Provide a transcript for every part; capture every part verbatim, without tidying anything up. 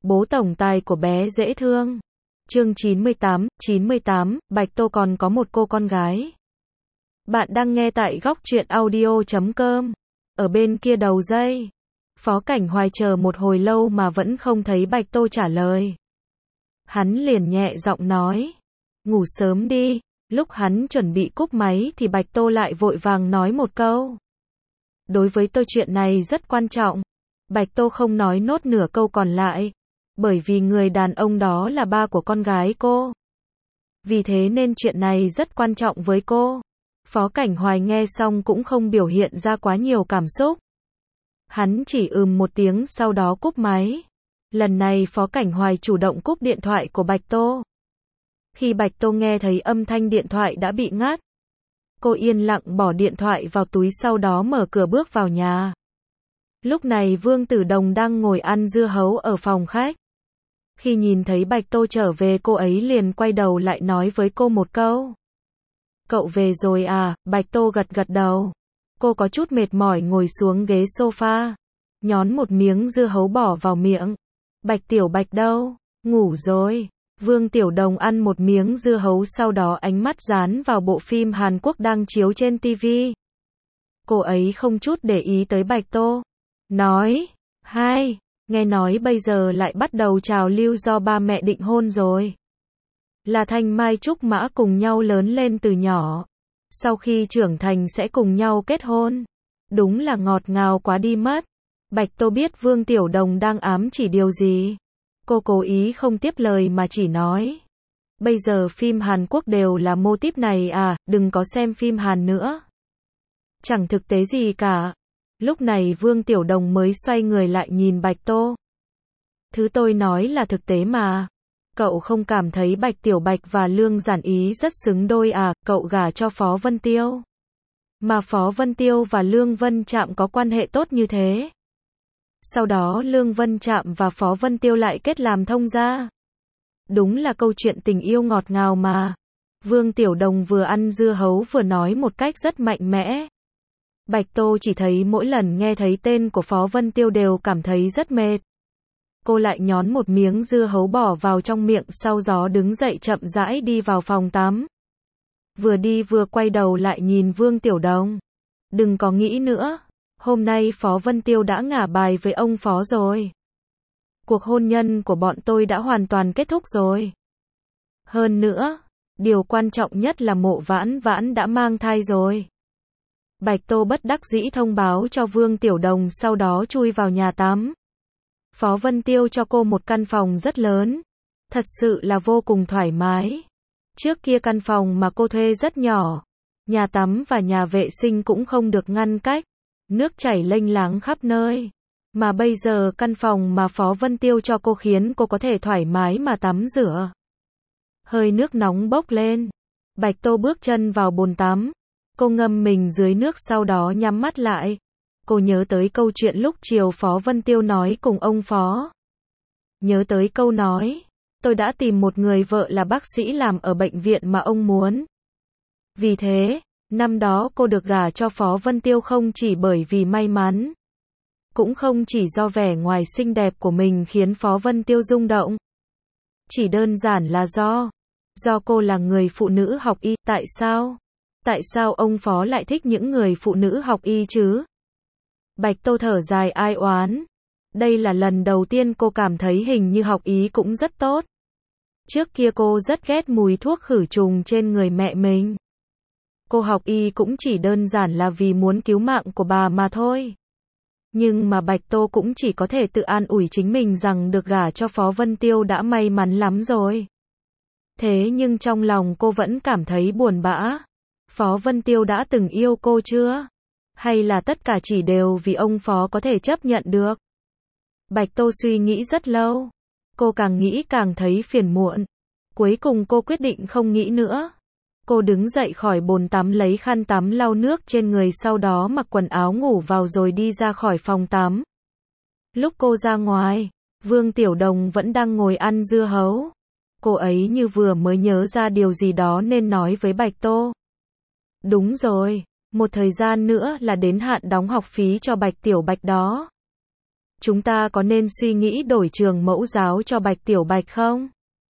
Bố tổng tài của bé dễ thương. Chương chín mươi tám, chín mươi tám, Bạch Tô còn có một cô con gái. Bạn đang nghe tại góc truyện audio chấm com. Ở bên kia đầu dây, Phó Cảnh Hoài chờ một hồi lâu mà vẫn không thấy Bạch Tô trả lời. Hắn liền nhẹ giọng nói, ngủ sớm đi. Lúc hắn chuẩn bị cúp máy thì Bạch Tô lại vội vàng nói một câu. Đối với tôi chuyện này rất quan trọng. Bạch Tô không nói nốt nửa câu còn lại, bởi vì người đàn ông đó là ba của con gái cô. Vì thế nên chuyện này rất quan trọng với cô. Phó Cảnh Hoài nghe xong cũng không biểu hiện ra quá nhiều cảm xúc. Hắn chỉ ừm một tiếng sau đó cúp máy. Lần này Phó Cảnh Hoài chủ động cúp điện thoại của Bạch Tô. Khi Bạch Tô nghe thấy âm thanh điện thoại đã bị ngắt, cô yên lặng bỏ điện thoại vào túi sau đó mở cửa bước vào nhà. Lúc này Vương Tử Đồng đang ngồi ăn dưa hấu ở phòng khách. Khi nhìn thấy Bạch Tô trở về cô ấy liền quay đầu lại nói với cô một câu. Cậu về rồi à? Bạch Tô gật gật đầu. Cô có chút mệt mỏi ngồi xuống ghế sofa, nhón một miếng dưa hấu bỏ vào miệng. Bạch Tiểu Bạch đâu? Ngủ rồi. Vương Tiểu Đồng ăn một miếng dưa hấu sau đó ánh mắt dán vào bộ phim Hàn Quốc đang chiếu trên ti vi. Cô ấy không chút để ý tới Bạch Tô. Nói, hai, nghe nói bây giờ lại bắt đầu trào lưu do ba mẹ định hôn rồi. Là Thanh Mai Trúc Mã cùng nhau lớn lên từ nhỏ. Sau khi trưởng thành sẽ cùng nhau kết hôn. Đúng là ngọt ngào quá đi mất. Bạch Tô biết Vương Tiểu Đồng đang ám chỉ điều gì. Cô cố ý không tiếp lời mà chỉ nói. Bây giờ phim Hàn Quốc đều là mô típ này à, đừng có xem phim Hàn nữa. Chẳng thực tế gì cả. Lúc này Vương Tiểu Đồng mới xoay người lại nhìn Bạch Tô. Thứ tôi nói là thực tế mà. Cậu không cảm thấy Bạch Tiểu Bạch và Lương Giản Ý rất xứng đôi à, cậu gả cho Phó Vân Tiêu. Mà Phó Vân Tiêu và Lương Vân Trạm có quan hệ tốt như thế. Sau đó Lương Vân Trạm và Phó Vân Tiêu lại kết làm thông gia. Đúng là câu chuyện tình yêu ngọt ngào mà. Vương Tiểu Đồng vừa ăn dưa hấu vừa nói một cách rất mạnh mẽ. Bạch Tô chỉ thấy mỗi lần nghe thấy tên của Phó Vân Tiêu đều cảm thấy rất mệt. Cô lại nhón một miếng dưa hấu bỏ vào trong miệng sau đó đứng dậy chậm rãi đi vào phòng tắm. Vừa đi vừa quay đầu lại nhìn Vương Tiểu Đồng. Đừng có nghĩ nữa. Hôm nay Phó Vân Tiêu đã ngả bài với ông Phó rồi. Cuộc hôn nhân của bọn tôi đã hoàn toàn kết thúc rồi. Hơn nữa, điều quan trọng nhất là Mộ Vãn Vãn đã mang thai rồi. Bạch Tô bất đắc dĩ thông báo cho Vương Tiểu Đồng sau đó chui vào nhà tắm. Phó Vân Tiêu cho cô một căn phòng rất lớn. Thật sự là vô cùng thoải mái. Trước kia căn phòng mà cô thuê rất nhỏ. Nhà tắm và nhà vệ sinh cũng không được ngăn cách. Nước chảy lênh láng khắp nơi. Mà bây giờ căn phòng mà Phó Vân Tiêu cho cô khiến cô có thể thoải mái mà tắm rửa. Hơi nước nóng bốc lên. Bạch Tô bước chân vào bồn tắm. Cô ngâm mình dưới nước sau đó nhắm mắt lại. Cô nhớ tới câu chuyện lúc chiều Phó Vân Tiêu nói cùng ông Phó. Nhớ tới câu nói. Tôi đã tìm một người vợ là bác sĩ làm ở bệnh viện mà ông muốn. Vì thế, năm đó cô được gả cho Phó Vân Tiêu không chỉ bởi vì may mắn. Cũng không chỉ do vẻ ngoài xinh đẹp của mình khiến Phó Vân Tiêu rung động. Chỉ đơn giản là do. Do cô là người phụ nữ học y. Tại sao? Tại sao ông Phó lại thích những người phụ nữ học y chứ? Bạch Tô thở dài ai oán. Đây là lần đầu tiên cô cảm thấy hình như học y cũng rất tốt. Trước kia cô rất ghét mùi thuốc khử trùng trên người mẹ mình. Cô học y cũng chỉ đơn giản là vì muốn cứu mạng của bà mà thôi. Nhưng mà Bạch Tô cũng chỉ có thể tự an ủi chính mình rằng được gả cho Phó Vân Tiêu đã may mắn lắm rồi. Thế nhưng trong lòng cô vẫn cảm thấy buồn bã. Phó Vân Tiêu đã từng yêu cô chưa? Hay là tất cả chỉ đều vì ông Phó có thể chấp nhận được? Bạch Tô suy nghĩ rất lâu. Cô càng nghĩ càng thấy phiền muộn. Cuối cùng cô quyết định không nghĩ nữa. Cô đứng dậy khỏi bồn tắm lấy khăn tắm lau nước trên người sau đó mặc quần áo ngủ vào rồi đi ra khỏi phòng tắm. Lúc cô ra ngoài, Vương Tiểu Đồng vẫn đang ngồi ăn dưa hấu. Cô ấy như vừa mới nhớ ra điều gì đó nên nói với Bạch Tô. Đúng rồi, một thời gian nữa là đến hạn đóng học phí cho Bạch Tiểu Bạch đó. chúng ta có nên suy nghĩ đổi trường mẫu giáo cho Bạch Tiểu Bạch không?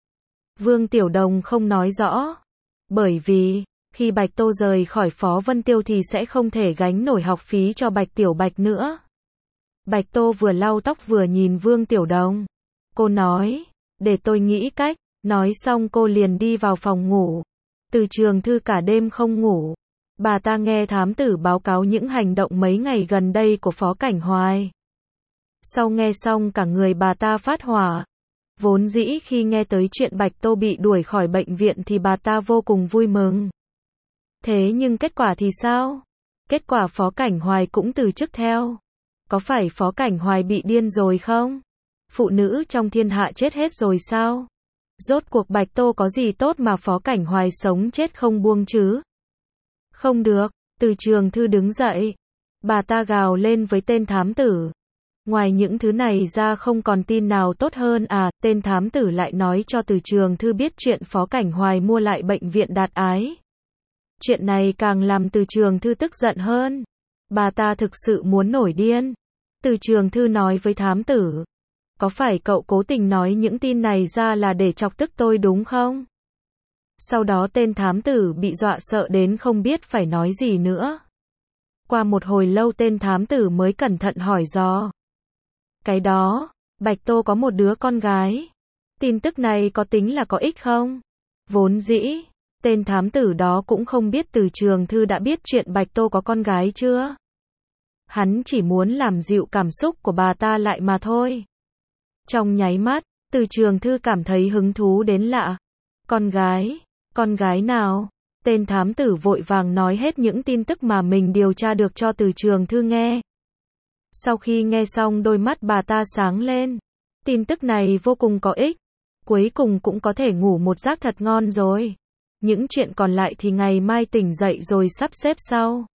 Vương Tiểu Đồng không nói rõ. Bởi vì, khi Bạch Tô rời khỏi Phó Vân Tiêu thì sẽ không thể gánh nổi học phí cho Bạch Tiểu Bạch nữa. Bạch Tô vừa lau tóc vừa nhìn Vương Tiểu Đồng. Cô nói, để tôi nghĩ cách. Nói xong cô liền đi vào phòng ngủ. Từ Trường Thư cả đêm không ngủ. Bà ta nghe thám tử báo cáo những hành động mấy ngày gần đây của Phó Cảnh Hoài. Sau nghe xong cả người bà ta phát hỏa. Vốn dĩ khi nghe tới chuyện Bạch Tô bị đuổi khỏi bệnh viện thì bà ta vô cùng vui mừng. Thế nhưng kết quả thì sao? Kết quả Phó Cảnh Hoài cũng từ chức theo. Có phải Phó Cảnh Hoài bị điên rồi không? Phụ nữ trong thiên hạ chết hết rồi sao? Rốt cuộc Bạch Tô có gì tốt mà Phó Cảnh Hoài sống chết không buông chứ? Không được, Từ Trường Thư đứng dậy. Bà ta gào lên với tên thám tử. Ngoài những thứ này ra không còn tin nào tốt hơn à? Tên thám tử lại nói cho Từ Trường Thư biết chuyện Phó Cảnh Hoài mua lại bệnh viện Đạt Ái. Chuyện này càng làm Từ Trường Thư tức giận hơn. Bà ta thực sự muốn nổi điên. Từ Trường Thư nói với thám tử. Có phải cậu cố tình nói những tin này ra là để chọc tức tôi đúng không? Sau đó tên thám tử bị dọa sợ đến không biết phải nói gì nữa. Qua một hồi lâu tên thám tử mới cẩn thận hỏi dò. Cái đó, Bạch Tô có một đứa con gái. Tin tức này có tính là có ích không? Vốn dĩ, tên thám tử đó cũng không biết Từ Trường Thư đã biết chuyện Bạch Tô có con gái chưa. Hắn chỉ muốn làm dịu cảm xúc của bà ta lại mà thôi. Trong nháy mắt, Từ Trường Thư cảm thấy hứng thú đến lạ. Con gái? Con gái nào? Tên thám tử vội vàng nói hết những tin tức mà mình điều tra được cho Từ Trường Thư nghe. Sau khi nghe xong đôi mắt bà ta sáng lên. Tin tức này vô cùng có ích. Cuối cùng cũng có thể ngủ một giấc thật ngon rồi. Những chuyện còn lại thì ngày mai tỉnh dậy rồi sắp xếp sau.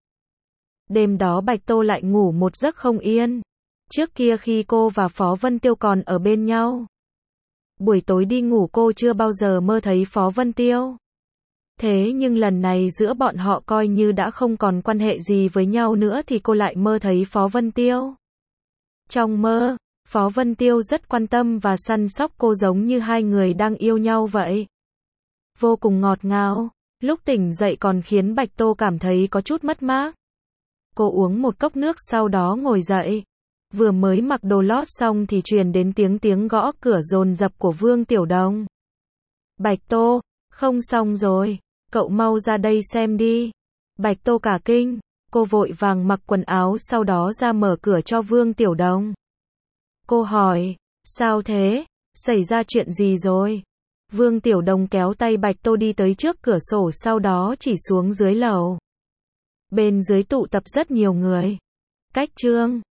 Đêm đó Bạch Tô lại ngủ một giấc không yên. Trước kia khi cô và Phó Vân Tiêu còn ở bên nhau, buổi tối đi ngủ cô chưa bao giờ mơ thấy Phó Vân Tiêu. Thế nhưng lần này giữa bọn họ coi như đã không còn quan hệ gì với nhau nữa thì cô lại mơ thấy Phó Vân Tiêu. Trong mơ, Phó Vân Tiêu rất quan tâm và săn sóc cô giống như hai người đang yêu nhau vậy. Vô cùng ngọt ngào, lúc tỉnh dậy còn khiến Bạch Tô cảm thấy có chút mất mát. Cô uống một cốc nước sau đó ngồi dậy. Vừa mới mặc đồ lót xong thì truyền đến tiếng tiếng gõ cửa dồn dập của Vương Tiểu Đồng. Bạch Tô, không xong rồi, cậu mau ra đây xem đi. Bạch Tô cả kinh, cô vội vàng mặc quần áo sau đó ra mở cửa cho Vương Tiểu Đồng. Cô hỏi, sao thế, xảy ra chuyện gì rồi? Vương Tiểu Đồng kéo tay Bạch Tô đi tới trước cửa sổ sau đó chỉ xuống dưới lầu. Bên dưới tụ tập rất nhiều người. Cách Trương